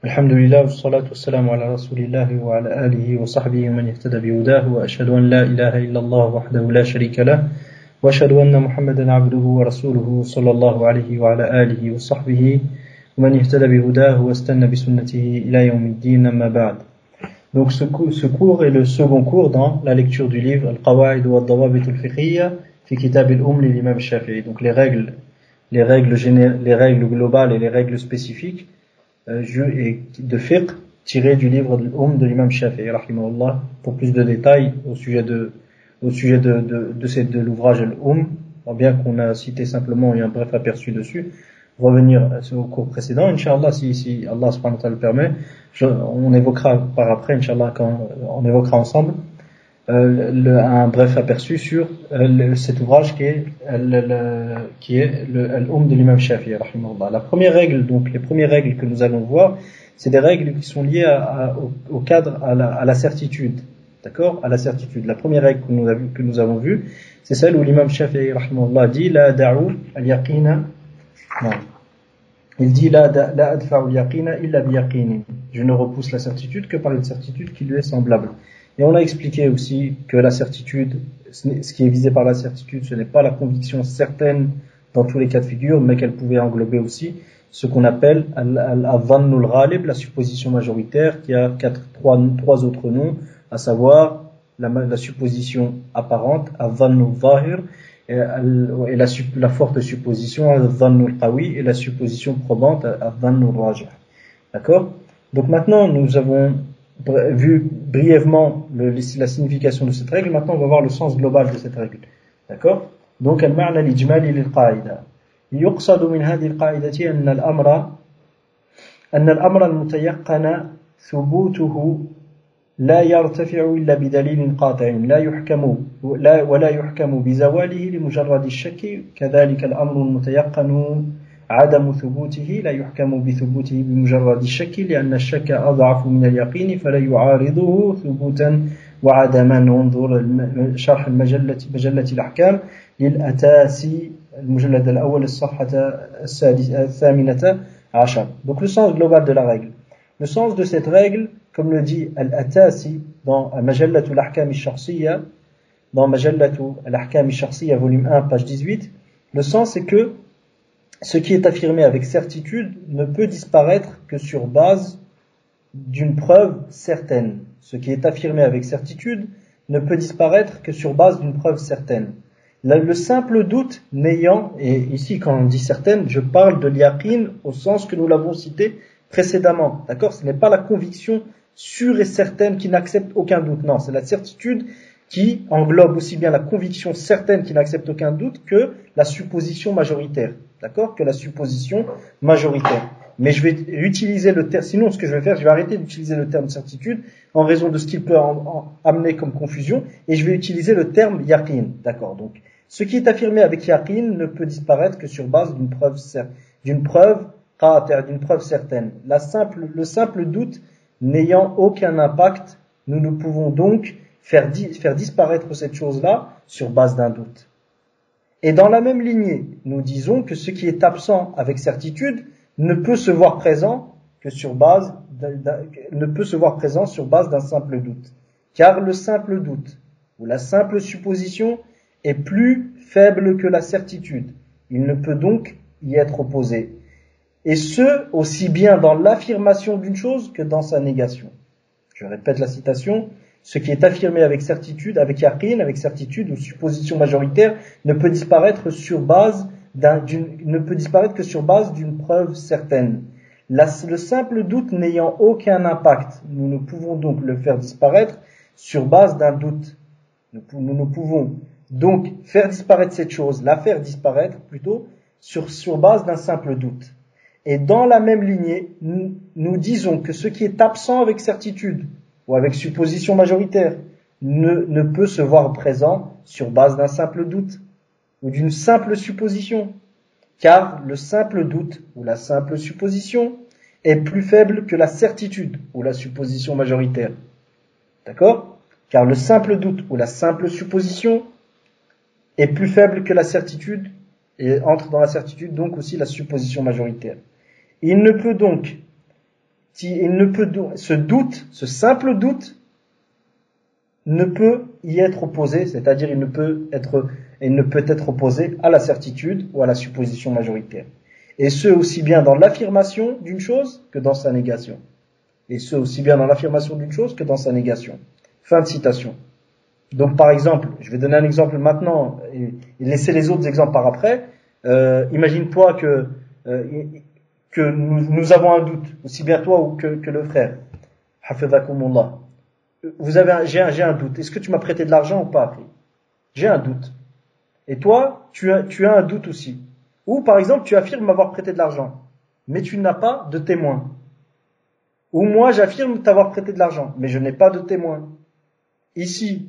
Alhamdulillah, wassalatu wassalamu ala rasulillahi wa ala alihi wa sahbihi wa man ihtada bihudahu wa ashhadu an la ilaha illallah wahdahu la sharika lah wa ashhadu anna Muhammadan abduhu wa rasuluhu sallallahu alayhi wa ala alihi wa sahbihi wa man ihtada bihudahu wa istanna bi sunnatihi ila yawmiddin amma ba'd. Donc ce cours est le second cours dans la lecture du livre Al-Qawaid wa al-Dawabit al-Fiqhiyya fi Kitab al-Umm li l'imam Shafi'i. Donc les règles globales et les règles spécifiques de fiqh tiré du livre de l'imam Shafi'i rahimahullah. Pour plus de détails au sujet de l'ouvrage Al-Umm, bien qu'on a cité simplement un bref aperçu dessus, revenir au cours précédent, Inch'Allah, si Allah subhanahu wa ta'ala le permet, on évoquera par après, Inch'Allah, quand on évoquera ensemble un bref aperçu sur cet ouvrage qui est Al-Umm de l'imam Shafi'i rahimahullah. Les premières règles que nous allons voir, c'est des règles qui sont liées au cadre, à la certitude. D'accord? À la certitude. La première règle que nous avons vue, c'est celle où l'imam Shafi'i rahimahullah dit la da'u al-yaqina. Non. Il dit la adfa'u al-yaqina illa bi-yaqinin. Je ne repousse la certitude que par une certitude qui lui est semblable. Et on a expliqué aussi que la certitude, ce qui est visé par la certitude, ce n'est pas la conviction certaine dans tous les cas de figure, mais qu'elle pouvait englober aussi ce qu'on appelle al-dhannul ghalib, la supposition majoritaire, qui a trois autres noms, à savoir la supposition apparente, al-dhannul zahir, et la forte supposition, al-dhannul qawi, et la supposition probante, al-dhannul rajih. D'accord? Donc maintenant, nous avons vu brièvement la signification de cette règle. Maintenant on va voir le sens global de cette règle. D'accord? Donc المعنى الإجمالي للقاعدة يقصد من هذه القاعدة أن الأمر المتيقن ثبوته لا يرتفع إلا بدليل قاطع ولا يحكم بزواله لمجرد الشك كذلك الأمر المتيقن عدم ثبوته لا يحكم بثبوته بمجرد الشك لأن الشك أضعف من اليقين فلا يعارضه ثبوتا وعدما. انظر شرح مجلة الأحكام للأتاسي المجلد الأول الصفحة 18. Donc le sens global de la règle. Le sens de cette règle, comme le dit Al-Atasi dans Majallat al-Ahkam al-Shakhsiyya, dans Majallat al-Ahkam al-Shakhsiyya volume 1 page 18, le sens c'est que ce qui est affirmé avec certitude ne peut disparaître que sur base d'une preuve certaine. Ce qui est affirmé avec certitude ne peut disparaître que sur base d'une preuve certaine. Le simple doute n'ayant, et ici quand on dit certaine, je parle de l'yaqin au sens que nous l'avons cité précédemment. D'accord? Ce n'est pas la conviction sûre et certaine qui n'accepte aucun doute. Non, c'est la certitude qui englobe aussi bien la conviction certaine qui n'accepte aucun doute que la supposition majoritaire. D'accord? Que la supposition majoritaire. Mais je vais utiliser le terme, sinon ce que je vais faire, je vais arrêter d'utiliser le terme certitude en raison de ce qu'il peut amener comme confusion, et je vais utiliser le terme yaqin. D'accord? Donc, ce qui est affirmé avec yaqin ne peut disparaître que sur base d'une preuve certaine. Le simple doute n'ayant aucun impact, nous ne pouvons donc faire disparaître cette chose-là sur base d'un doute. Et dans la même lignée, nous disons que ce qui est absent avec certitude ne peut se voir présent sur base d'un simple doute. Car le simple doute ou la simple supposition est plus faible que la certitude. Il ne peut donc y être opposé. Et ce, aussi bien dans l'affirmation d'une chose que dans sa négation. Je répète la citation. Ce qui est affirmé avec certitude, avec yaqin, avec certitude ou supposition majoritaire, ne peut disparaître que sur base d'une preuve certaine. Le simple doute n'ayant aucun impact, nous ne pouvons donc le faire disparaître sur base d'un doute. Nous ne pouvons donc faire disparaître cette chose, la faire disparaître plutôt, sur base d'un simple doute. Et dans la même lignée, nous disons que ce qui est absent avec certitude, ou avec supposition majoritaire, ne peut se voir présent sur base d'un simple doute ou d'une simple supposition, car le simple doute ou la simple supposition est plus faible que la certitude ou la supposition majoritaire. D'accord? Car le simple doute ou la simple supposition est plus faible que la certitude et entre dans la certitude donc aussi la supposition majoritaire. Il ne peut donc il ne peut, ce doute, ce simple doute, ne peut y être opposé, c'est-à-dire il ne peut être opposé à la certitude ou à la supposition majoritaire. Et ce aussi bien dans l'affirmation d'une chose que dans sa négation. Et ce aussi bien dans l'affirmation d'une chose que dans sa négation. Fin de citation. Donc par exemple, je vais donner un exemple maintenant et laisser les autres exemples par après. Imagine-toi que nous avons un doute, aussi bien toi ou que le frère. Hafidhakumullah. J'ai un doute. Est-ce que tu m'as prêté de l'argent ou pas? J'ai un doute. Et toi, tu as un doute aussi. Ou par exemple, tu affirmes m'avoir prêté de l'argent, mais tu n'as pas de témoin. Ou moi, j'affirme t'avoir prêté de l'argent, mais je n'ai pas de témoin. Ici,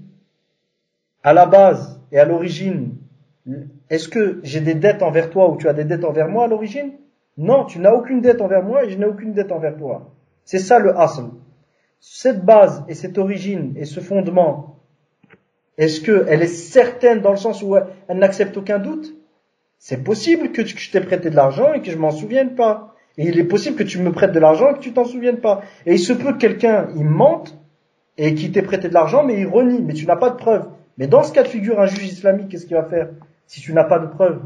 à la base et à l'origine, est-ce que j'ai des dettes envers toi ou tu as des dettes envers moi à l'origine? Non, tu n'as aucune dette envers moi et je n'ai aucune dette envers toi. C'est ça le asl. Cette base et cette origine et ce fondement, est-ce qu'elle est certaine dans le sens où elle n'accepte aucun doute? C'est possible que je t'ai prêté de l'argent et que je m'en souvienne pas. Et il est possible que tu me prêtes de l'argent et que tu t'en souviennes pas. Et il se peut que quelqu'un, il mente et qu'il t'ait prêté de l'argent, mais il renie, mais tu n'as pas de preuve. Mais dans ce cas de figure, un juge islamique, qu'est-ce qu'il va faire si tu n'as pas de preuve?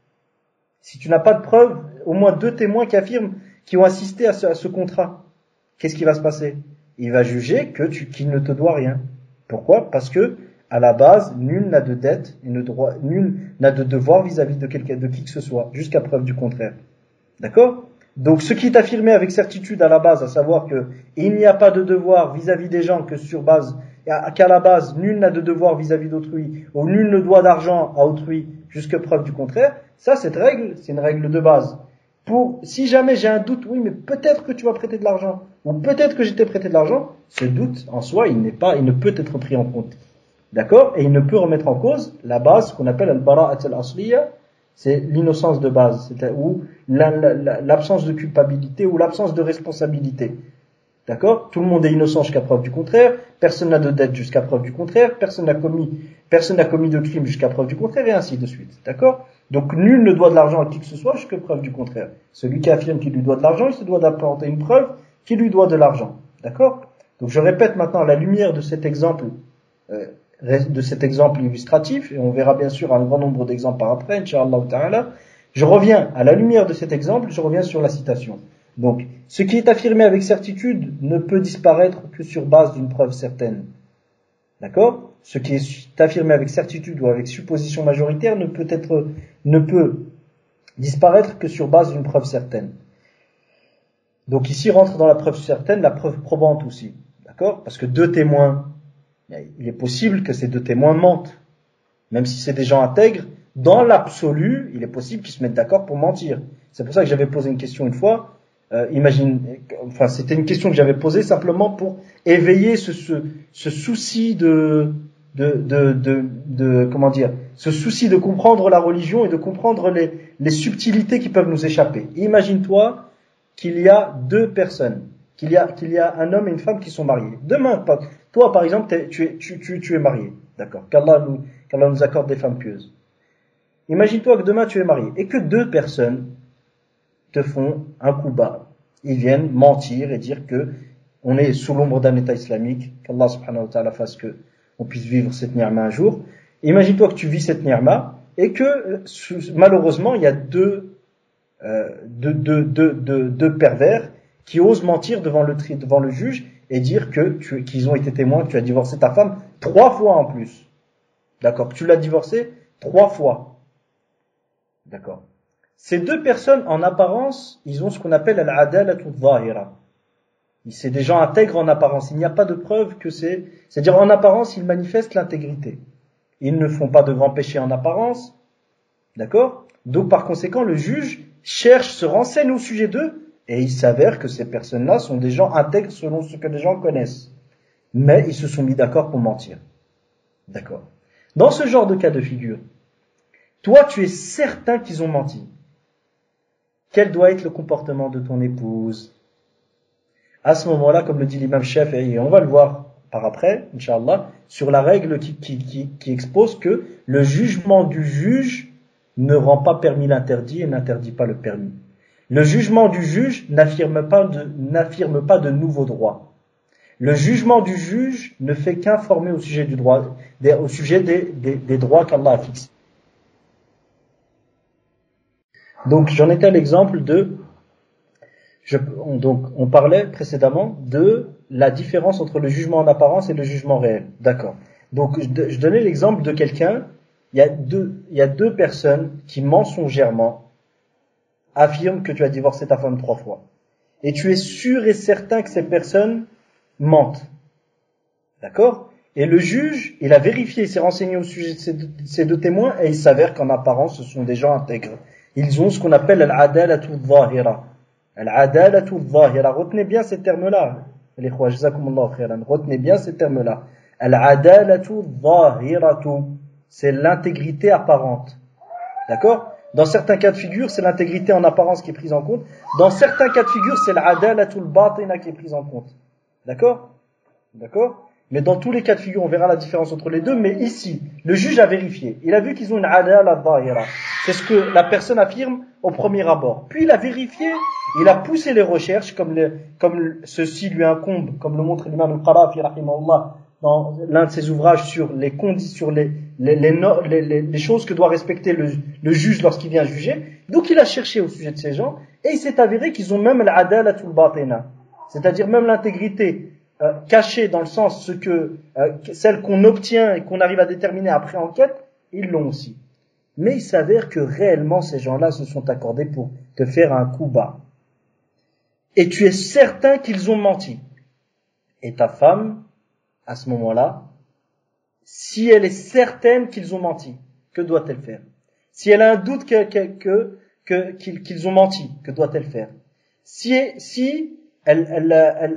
Si tu n'as pas de preuve, au moins 2 témoins qui ont assisté à ce contrat, qu'est-ce qui va se passer? Il va juger qu'il ne te doit rien. Pourquoi? Parce que, à la base, nul n'a de dette et nul n'a de devoir vis-à-vis de qui que ce soit, jusqu'à preuve du contraire. D'accord? Donc, ce qui est affirmé avec certitude à la base, à savoir que il n'y a pas de devoir vis-à-vis des gens qu'à la base, nul n'a de devoir vis-à-vis d'autrui, ou nul ne doit d'argent à autrui, jusqu'à preuve du contraire, ça, cette règle, c'est une règle de base. Si jamais j'ai un doute, oui, mais peut-être que tu m'as prêté de l'argent, ou peut-être que je t'ai prêté de l'argent, ce doute, en soi, il ne peut être pris en compte. D'accord? Et il ne peut remettre en cause la base, qu'on appelle al-bara'at al-asliya, c'est l'innocence de base, ou l'absence de culpabilité, ou l'absence de responsabilité. D'accord? Tout le monde est innocent jusqu'à preuve du contraire, personne n'a de dette jusqu'à preuve du contraire, personne n'a commis de crime jusqu'à preuve du contraire, et ainsi de suite. D'accord? Donc nul ne doit de l'argent à qui que ce soit jusqu'à preuve du contraire. Celui qui affirme qu'il lui doit de l'argent, il se doit d'apporter une preuve qu'il lui doit de l'argent. D'accord? Donc je répète maintenant à la lumière de cet exemple illustratif, et on verra bien sûr un grand nombre d'exemples par après, Inch'Allah ta'ala. Je reviens à la lumière de cet exemple, je reviens sur la citation. Donc, ce qui est affirmé avec certitude ne peut disparaître que sur base d'une preuve certaine. D'accord? Ce qui est affirmé avec certitude ou avec supposition majoritaire ne peut disparaître que sur base d'une preuve certaine. Donc ici rentre dans la preuve certaine la preuve probante aussi. D'accord? Parce que 2 témoins, il est possible que ces 2 témoins mentent. Même si c'est des gens intègres, dans l'absolu, il est possible qu'ils se mettent d'accord pour mentir. C'est pour ça que j'avais posé une question une fois. C'était une question que j'avais posée simplement pour éveiller ce souci ce souci de comprendre la religion et de comprendre les subtilités qui peuvent nous échapper. Imagine-toi qu'il y a 2 personnes, qu'il y a un homme et une femme qui sont mariés. Demain, toi par exemple, tu es marié, d'accord? Qu'Allah nous accorde des femmes pieuses. Imagine-toi que demain tu es marié et que 2 personnes te font un coup bas. Ils viennent mentir et dire que on est sous l'ombre d'un État islamique, qu'Allah subhanahu wa ta'ala fasse que on puisse vivre cette ni'ma un jour. Imagine-toi que tu vis cette ni'ma et que malheureusement il y a deux pervers qui osent mentir devant le juge et dire qu'ils ont été témoins, que tu as divorcé ta femme 3 fois en plus. D'accord? Tu l'as divorcée 3 fois. D'accord? Ces 2 personnes, en apparence, ils ont ce qu'on appelle al-adalatu dhahira. C'est des gens intègres en apparence. Il n'y a pas de preuve que c'est-à-dire en apparence, ils manifestent l'intégrité. Ils ne font pas de grands péchés en apparence. D'accord? Donc, par conséquent, le juge se renseigne au sujet d'eux, et il s'avère que ces personnes-là sont des gens intègres selon ce que les gens connaissent. Mais ils se sont mis d'accord pour mentir. D'accord? Dans ce genre de cas de figure, toi, tu es certain qu'ils ont menti. Quel doit être le comportement de ton épouse? À ce moment-là, comme le dit l'imam Shafi'i, et on va le voir par après, Inch'Allah, sur la règle qui expose que le jugement du juge ne rend pas permis l'interdit et n'interdit pas le permis. Le jugement du juge n'affirme pas de nouveaux droits. Le jugement du juge ne fait qu'informer au sujet du droit, au sujet des droits qu'Allah a fixés. Donc j'en étais à l'exemple on parlait précédemment de la différence entre le jugement en apparence et le jugement réel. D'accord. Donc je donnais l'exemple de quelqu'un, il y a deux personnes qui mensongèrement affirment que tu as divorcé ta femme 3 fois. Et tu es sûr et certain que ces personnes mentent. D'accord? Et le juge, il a vérifié, il s'est renseigné au sujet de ces deux témoins et il s'avère qu'en apparence, ce sont des gens intègres. Ils ont ce qu'on appelle al-adalatu al-zahira. Al-adalatu al-zahira. Retenez bien ces termes-là. Les khoua, jazakumullahu khairan. Retenez bien ces termes-là. Al-adalatu al-zahiratu. C'est l'intégrité apparente. D'accord? Dans certains cas de figure, c'est l'intégrité en apparence qui est prise en compte. Dans certains cas de figure, c'est l'adalatu al-batina qui est prise en compte. D'accord? D'accord? Mais dans tous les cas de figure, on verra la différence entre les deux. Mais ici, le juge a vérifié. Il a vu qu'ils ont une adala al-zahira. C'est ce que la personne affirme au premier abord. Puis il a vérifié, il a poussé les recherches, comme ceci lui incombe, comme le montre l'imam al-Qarafi, rahimahullah, dans l'un de ses ouvrages sur les conditions, les choses que doit respecter le juge lorsqu'il vient juger. Donc il a cherché au sujet de ces gens, et il s'est avéré qu'ils ont même l'adalatul batina, c'est-à-dire même l'intégrité cachée dans le sens celle qu'on obtient et qu'on arrive à déterminer après enquête, ils l'ont aussi. Mais il s'avère que réellement ces gens-là se sont accordés pour te faire un coup bas. Et tu es certain qu'ils ont menti. Et ta femme, à ce moment-là, si elle est certaine qu'ils ont menti, que doit-elle faire? Si elle a un doute qu'ils ont menti, que doit-elle faire? Si elle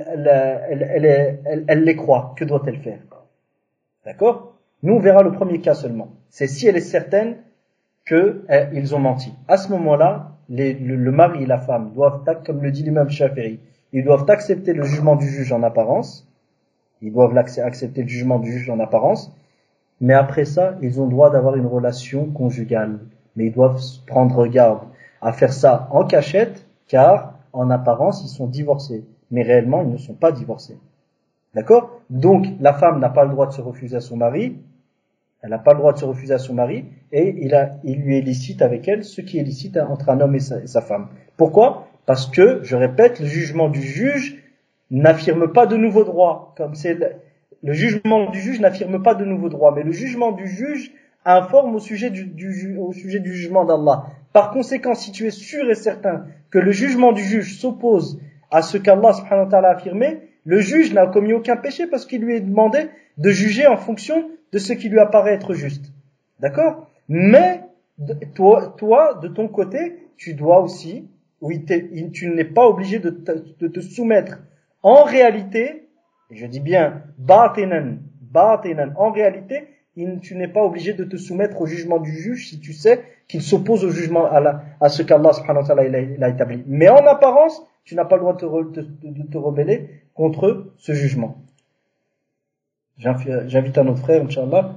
les croit, que doit-elle faire? D'accord? Nous, on verra le premier cas seulement. C'est si elle est certaine qu'ils ont menti. À ce moment-là, le mari et la femme doivent, comme le dit l'imam Shafi'i, ils doivent accepter le jugement du juge en apparence. Ils doivent accepter le jugement du juge en apparence. Mais après ça, ils ont le droit d'avoir une relation conjugale. Mais ils doivent prendre garde à faire ça en cachette, car en apparence, ils sont divorcés. Mais réellement, ils ne sont pas divorcés. D'accord? Donc, la femme n'a pas le droit de se refuser à son mari. Elle n'a pas le droit de se refuser à son mari. Et il lui est licite avec elle ce qui est licite entre un homme et sa femme. Pourquoi? Parce que, je répète, le jugement du juge n'affirme pas de nouveaux droits. Comme c'est le jugement du juge n'affirme pas de nouveaux droits. Mais le jugement du juge informe au sujet du jugement d'Allah. Par conséquent, si tu es sûr et certain que le jugement du juge s'oppose à ce qu'Allah subhanahu wa ta'ala a affirmé, le juge n'a commis aucun péché parce qu'il lui est demandé de juger en fonction de ce qui lui apparaît être juste. D'accord? Mais toi, de ton côté, tu dois aussi, tu n'es pas obligé de te soumettre en réalité, et je dis bien batinan, en réalité, tu n'es pas obligé de te soumettre au jugement du juge si tu sais qu'il s'oppose au jugement à ce qu'Allah subhanahu wa ta'ala il a établi. Mais en apparence, tu n'as pas le droit de te rebeller contre ce jugement. J'invite un autre frère, Inch'Allah.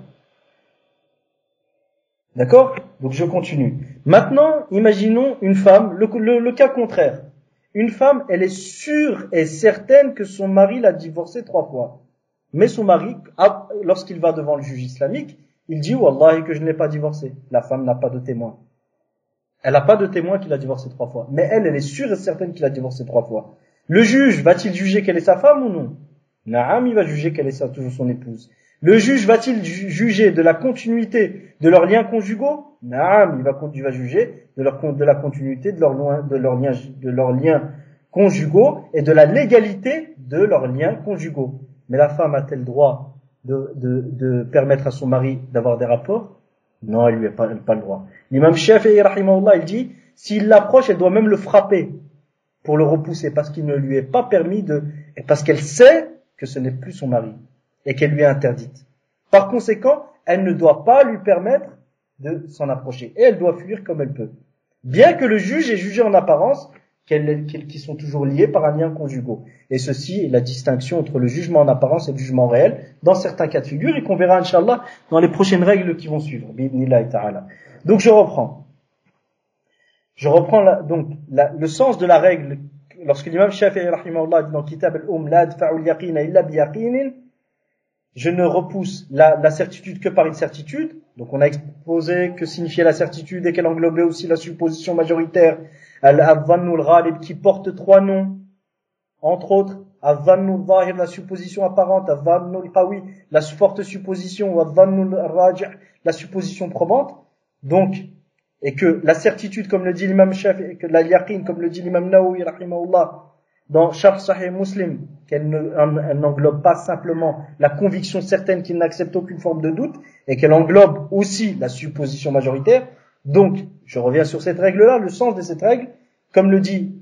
D'accord? Donc je continue. Maintenant, imaginons une femme, le cas contraire. Une femme, elle est sûre et certaine que son mari l'a divorcée 3 fois. Mais son mari, lorsqu'il va devant le juge islamique, il dit « Wallahi que je ne l'ai pas divorcée ». La femme n'a pas de témoin. Elle n'a pas de témoin qu'il a divorcé 3 fois. Mais elle est sûre et certaine qu'il a divorcé 3 fois. Le juge, va-t-il juger qu'elle est sa femme ou non? Naam, il va juger qu'elle est toujours son épouse. Le juge va-t-il juger de la continuité de leurs liens conjugaux? Naam, il va juger de la continuité de leurs liens conjugaux et de la légalité de leurs liens conjugaux. Mais la femme a-t-elle droit de permettre à son mari d'avoir des rapports? Non, elle lui a pas le droit. L'imam Shafi'i, rahimahullah, il dit, s'il l'approche, elle doit même le frapper pour le repousser parce qu'il ne lui est pas permis et parce qu'elle sait que ce n'est plus son mari et qu'elle lui est interdite. Par conséquent, elle ne doit pas lui permettre de s'en approcher et elle doit fuir comme elle peut. Bien que le juge ait jugé en apparence qu'ils sont toujours liés par un lien conjugal. Et ceci est la distinction entre le jugement en apparence et le jugement réel dans certains cas de figure et qu'on verra, Inch'Allah, dans les prochaines règles qui vont suivre. Donc je reprends. Je reprends le sens de la règle lorsque l'imam Shafi'i rahimahullah dit dans Kitab al-Umm la adfa'u al-yaqina illa bi yaqinin, je ne repousse la certitude que par une certitude. Donc on a exposé que signifiait la certitude et qu'elle englobait aussi la supposition majoritaire, al-dhannu al-ghalib qui porte trois noms, entre autres al-dhannu al-zahir la supposition apparente, al-dhannu al-qawi la forte supposition, ou al-dhannu al-raji' la supposition probante. Donc et que la certitude, comme le dit l'imam Shafi'i, que la yaqin, comme le dit l'imam Nawawi rahimahullah dans Sharh Sahih Muslim, elle n'englobe pas simplement la conviction certaine qu'il n'accepte aucune forme de doute, et qu'elle englobe aussi la supposition majoritaire. Donc, je reviens sur cette règle-là, le sens de cette règle, comme le dit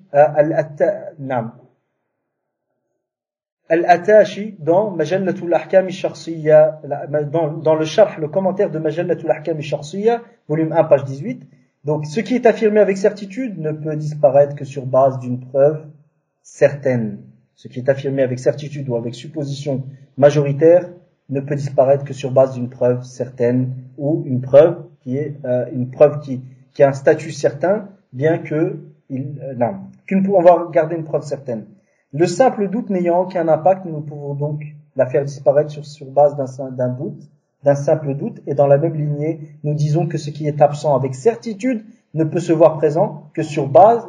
Al-Atashi dans Majallatul Ahkam al-Shakhsiyya, dans le Sharh, le commentaire de Majallatul Ahkam al-Shakhsiyya, volume 1, page 18. Donc, ce qui est affirmé avec certitude ne peut disparaître que sur base d'une preuve certaine. Ce qui est affirmé avec certitude ou avec supposition majoritaire ne peut disparaître que sur base d'une preuve certaine ou une preuve qui a un statut certain, bien que on va garder une preuve certaine. Le simple doute n'ayant aucun impact, nous pouvons donc la faire disparaître sur base d'un simple doute, et dans la même lignée, nous disons que ce qui est absent avec certitude ne peut se voir présent sur base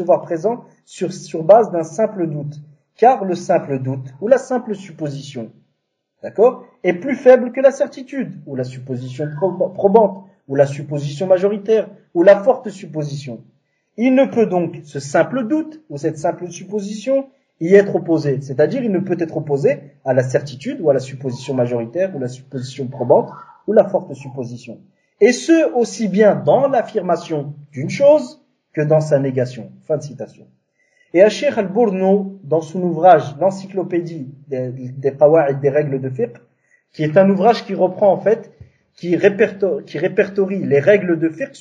d'un simple doute, car le simple doute ou la simple supposition, d'accord, est plus faible que la certitude ou la supposition probante ou la supposition majoritaire ou la forte supposition. Il ne peut donc ce simple doute ou cette simple supposition y être opposé, c'est-à-dire il ne peut être opposé à la certitude ou à la supposition majoritaire ou la supposition probante ou la forte supposition. Et ce, aussi bien dans l'affirmation d'une chose que dans sa négation. Fin de citation. Et Al-Sheikh Al-Bournou, dans son ouvrage L'encyclopédie des Qawa'id des règles de fiqh, qui est un ouvrage qui reprend en fait, qui répertorie les règles de fiqh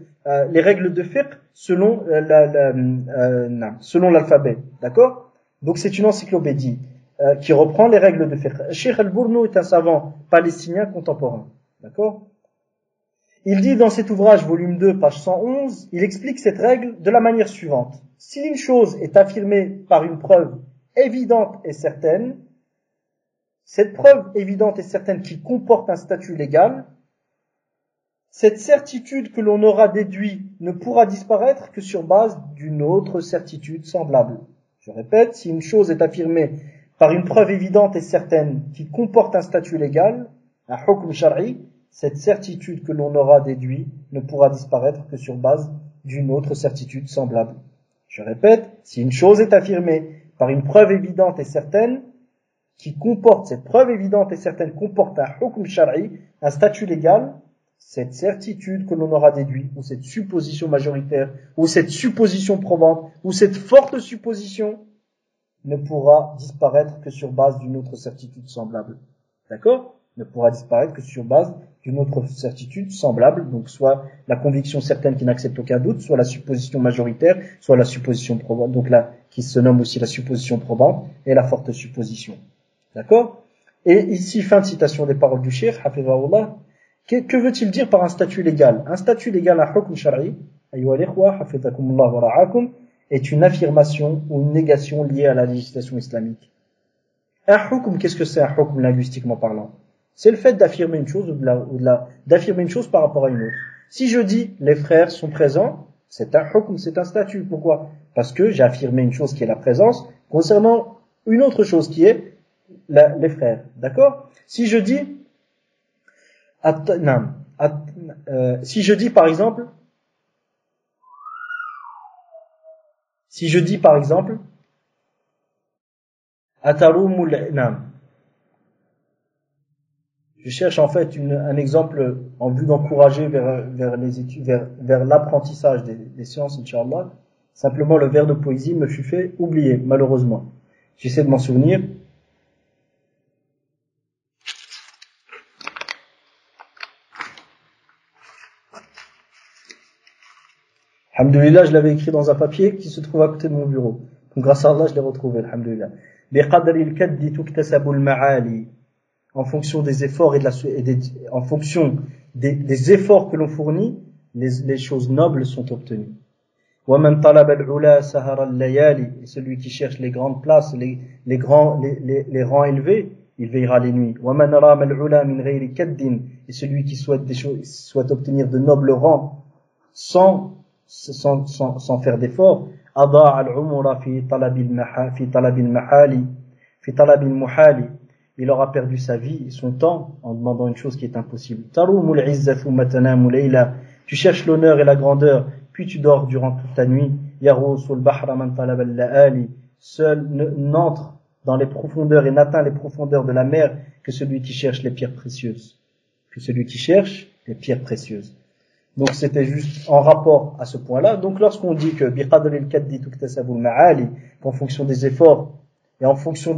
selon l'alphabet, d'accord? Donc c'est une encyclopédie qui reprend les règles de fiqh. Cheikh Al-Bournou est un savant palestinien contemporain, d'accord? Il dit dans cet ouvrage, volume 2, page 111, il explique cette règle de la manière suivante. Si une chose est affirmée par une preuve évidente et certaine, cette preuve évidente et certaine qui comporte un statut légal, cette certitude que l'on aura déduit ne pourra disparaître que sur base d'une autre certitude semblable. Je répète, si une chose est affirmée par une preuve évidente et certaine qui comporte un statut légal, un hukm shar'i, cette certitude que l'on aura déduit ne pourra disparaître que sur base d'une autre certitude semblable. Je répète, si une chose est affirmée par une preuve évidente et certaine, cette preuve évidente et certaine comporte un hukm shar'i, un statut légal, cette certitude que l'on aura déduit, ou cette supposition majoritaire, ou cette supposition probante, ou cette forte supposition, ne pourra disparaître que sur base d'une autre certitude semblable. D'accord? Ne pourra disparaître que sur base d'une autre certitude semblable, donc soit la conviction certaine qui n'accepte aucun doute, soit la supposition majoritaire, soit la supposition probante, donc là, qui se nomme aussi la supposition probante, et la forte supposition. D'accord? Et ici, fin de citation des paroles du Cheikh, hafizahullah. Que veut-il dire par un statut légal? Un statut légal, un hukm shar'i, est une affirmation ou une négation liée à la législation islamique. Un hukm, qu'est-ce que c'est un hukm linguistiquement parlant? C'est le fait d'affirmer une chose d'affirmer une chose par rapport à une autre. Si je dis les frères sont présents, c'est un hukm, c'est un statut. Pourquoi? Parce que j'ai affirmé une chose qui est la présence concernant une autre chose qui est les frères. D'accord? Si je dis par exemple, Atarumul Nam. Je cherche en fait un exemple en vue d'encourager vers les études, vers l'apprentissage des sciences, Inch'Allah. Simplement, le vers de poésie me fut fait oublier, malheureusement. J'essaie de m'en souvenir. Alhamdulillah, je l'avais écrit dans un papier qui se trouve à côté de mon bureau. Donc grâce à Allah, je l'ai retrouvé, alhamdulillah. En fonction des efforts en fonction des efforts que l'on fournit, les choses nobles sont obtenues. وَمَنْ طَلَبَ الْعُلَى سَهَرَ اللَّيَالِ. Et celui qui cherche les grandes places, les rangs élevés, il veillera les nuits. وَمَنْ رَامَ الْعُلَى مِنْ غَيْرِ كَدٍّ. Et celui qui souhaite obtenir de nobles rangs sans faire d'efforts, أَضَاعَ الْعُمُرَ فِي طَلَبِ الْمُحَالِ. Il aura perdu sa vie et son temps en demandant une chose qui est impossible. تَرُومُ الْعِزَّ ثُمَّ تَنَامُ لَيْلًا. Tu cherches l'honneur et la grandeur, puis tu dors durant toute ta nuit. يَغُوصُ الْبَحْرَ مَنْ طَلَبَ اللَّآلِ. Seul n'entre dans les profondeurs et n'atteint les profondeurs de la mer que celui qui cherche les pierres précieuses. Que celui qui cherche les pierres précieuses. Donc c'était juste en rapport à ce point-là. Donc lorsqu'on dit que بِقَدْرِ الْكَدِّ تُكْتَسَبُ الْمَعَالِ, qu'en fonction des efforts et en fonction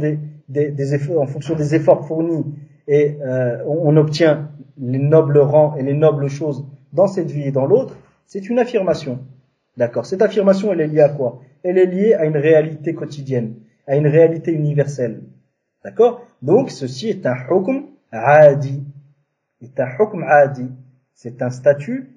des efforts fournis et on obtient les nobles rangs et les nobles choses dans cette vie et dans l'autre, c'est une affirmation. D'accord. Cette affirmation, elle est liée à quoi? Elle est liée à une réalité quotidienne, à une réalité universelle. D'accord. Donc ceci est un hukm adi. C'est un statut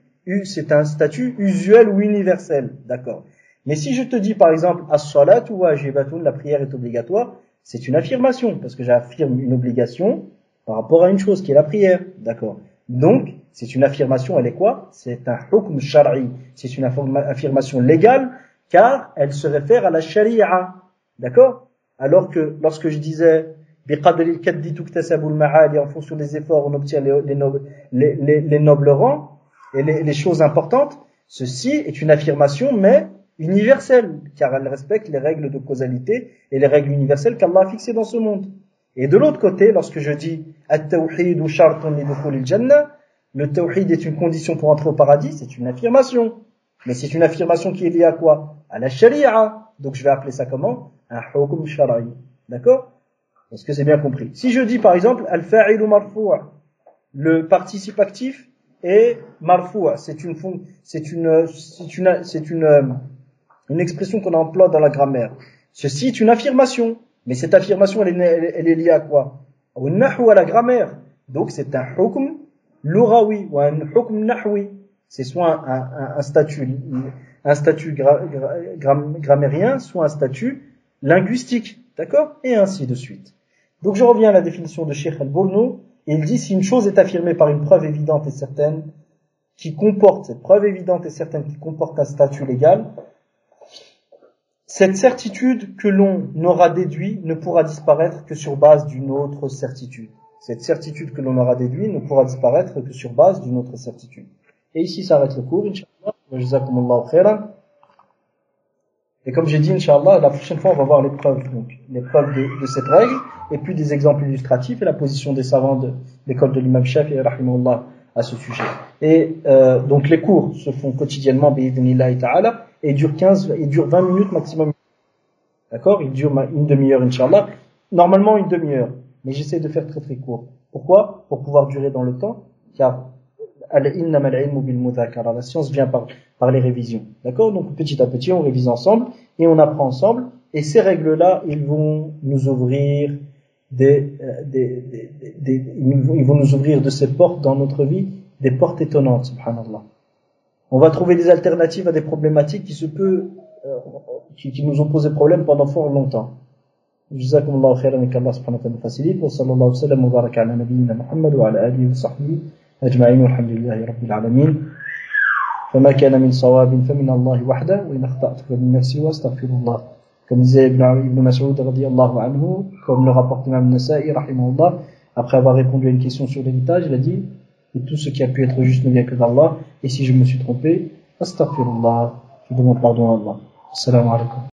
usuel ou universel. D'accord. Mais si je te dis par exemple as-salatu wajibatun, la prière est obligatoire, c'est une affirmation parce que j'affirme une obligation par rapport à une chose qui est la prière. D'accord. Donc c'est une affirmation, elle est quoi? C'est un hukm shar'i, c'est une affirmation légale car elle se réfère à la sharia. D'accord. Alors que lorsque je disais biqadri al-kaddi tuktasabu al-ma'ali, en fonction des efforts on obtient les nobles rangs et les choses importantes, ceci est une affirmation mais universelle, car elle respecte les règles de causalité et les règles universelles qu'Allah a fixées dans ce monde. Et de l'autre côté, lorsque je dis at-tawhid shartun li dukhul al-jannah, le tawhid est une condition pour entrer au paradis, c'est une affirmation. Mais c'est une affirmation qui est liée à quoi? À la sharia. Donc je vais appeler ça comment? Un hukm shar'i. D'accord? Est-ce que c'est bien compris? Si je dis par exemple al-fa'ilu marfu', le participe actif est marfu', c'est une expression qu'on emploie dans la grammaire. Ceci est une affirmation, mais cette affirmation elle est liée à quoi? Au nahw, à la grammaire. Donc c'est un hukm lughawi ou un hukm nahwi. C'est soit un statut grammairien, soit un statut linguistique, d'accord? Et ainsi de suite. Donc je reviens à la définition de Cheikh Al-Bournou, et il dit si une chose est affirmée par une preuve évidente et certaine cette preuve évidente et certaine qui comporte un statut légal, cette certitude que l'on aura déduit ne pourra disparaître que sur base d'une autre certitude. Cette certitude que l'on aura déduit ne pourra disparaître que sur base d'une autre certitude. Et ici s'arrête le cours, Inch'Allah. Jazakumullahu khairan. Et comme j'ai dit, Inch'Allah, la prochaine fois on va voir les preuves de cette règle, et puis des exemples illustratifs et la position des savants de l'école de l'imam Shafi'i rahimahullah à ce sujet. Et donc les cours se font quotidiennement bi'idhnillahi ta'ala et durent 20 minutes maximum. D'accord? Ils durent une demi-heure Inch'Allah. Normalement une demi-heure, mais j'essaie de faire très très court. Pourquoi? Pour pouvoir durer dans le temps, car la science vient par les révisions. D'accord? Donc petit à petit on révise ensemble et on apprend ensemble, et ces règles-là, ils vont nous ouvrir ils vont nous ouvrir de ces portes dans notre vie, des portes étonnantes, subhanallah. On va trouver des alternatives à des problématiques qui nous ont posé problème pendant fort longtemps. Jazakumullahu khairan, et qu'Allah subhanahu wa ta'ala facilite. Wa sallallahu alayhi wa sallam wa baraka ala nabiyyina Muhammad wa ala alihi wa sahbihi ajma'in, walhamdulillahi rabbil alamin. فما كان من صواب فمن الله وحده وإن أخطأت فمن نفسي وأستغفر الله. Comme disait Ibn Mas'ud radiyallahu anhu, comme le rapporte Imam Nasa'i rahimahullah, après avoir répondu à une question sur l'héritage, il a dit que tout ce qui a pu être juste ne vient que d'Allah, et si je me suis trompé, astaghfirullah, je demande pardon à Allah. Assalamu alaikum.